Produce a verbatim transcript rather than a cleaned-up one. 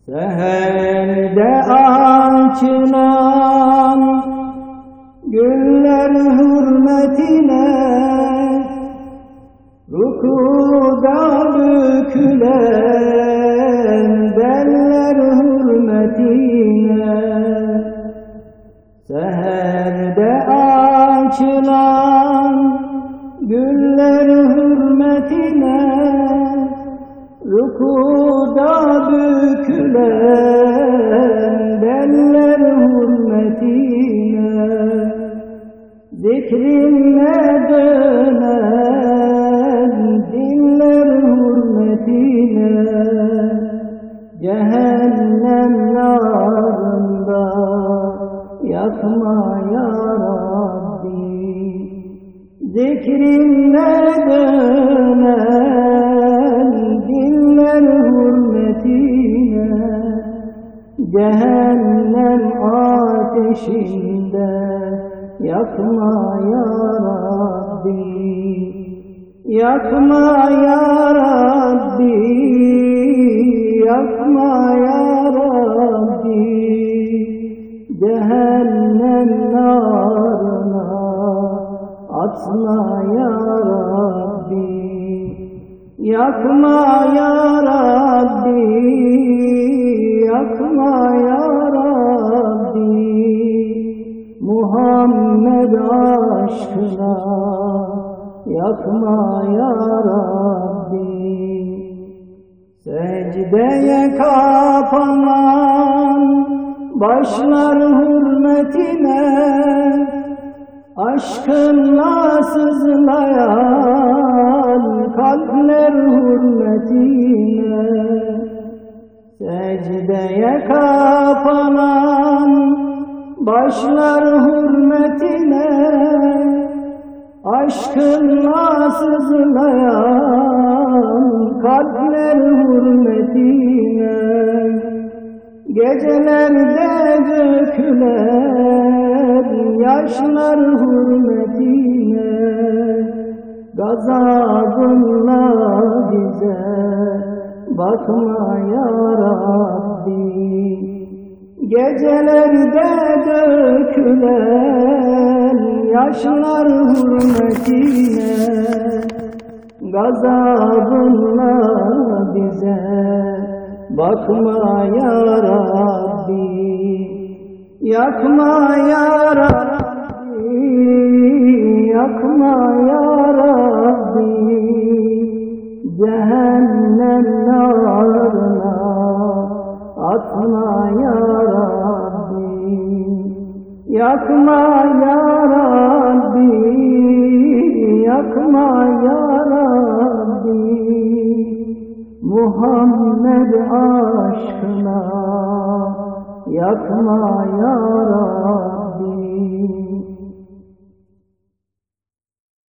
Seherde açılan güller hürmetine, rukuda bükülen beller hürmetine. Seherde açılan güller hürmetine, rukuda bükülen beller hürmetine. Zikrinle dönen diller hürmetine, cehennem narında yakma ya Rabbi. Zikrinle dönen diller hürmetine, cehennem ateşinde yakma ya Rabbi. Yakma ya Rabbi, yakma ya Rabbi. Cehennem narına atma ya Rabbi. Yakma ya Rabbi, yakma ya Rabbi. Muhammed aşkına yakma ya Rabbi. Secdeye kapanan başlar hürmetine, aşkınla sızlayan kalpler hürmetine. Secdeye kapanan başlar hürmetine, aşkınla sızlayan kalpler hürmetine. Gecelerde dökülen yaşlar hürmetine, gazabınla bize bakma ya Rabbi. Gecelerde dökülen yaşlar hürmetine, gazabınla bize bakma ya Rabbi. Yakma ya Rabbi, yakma ya Rabbi. Cehennem narına atma ya Rabbi. Yakma ya Rabbi, yakma ya Rabbi. Muhammed aşkına yakma ya Rabbi.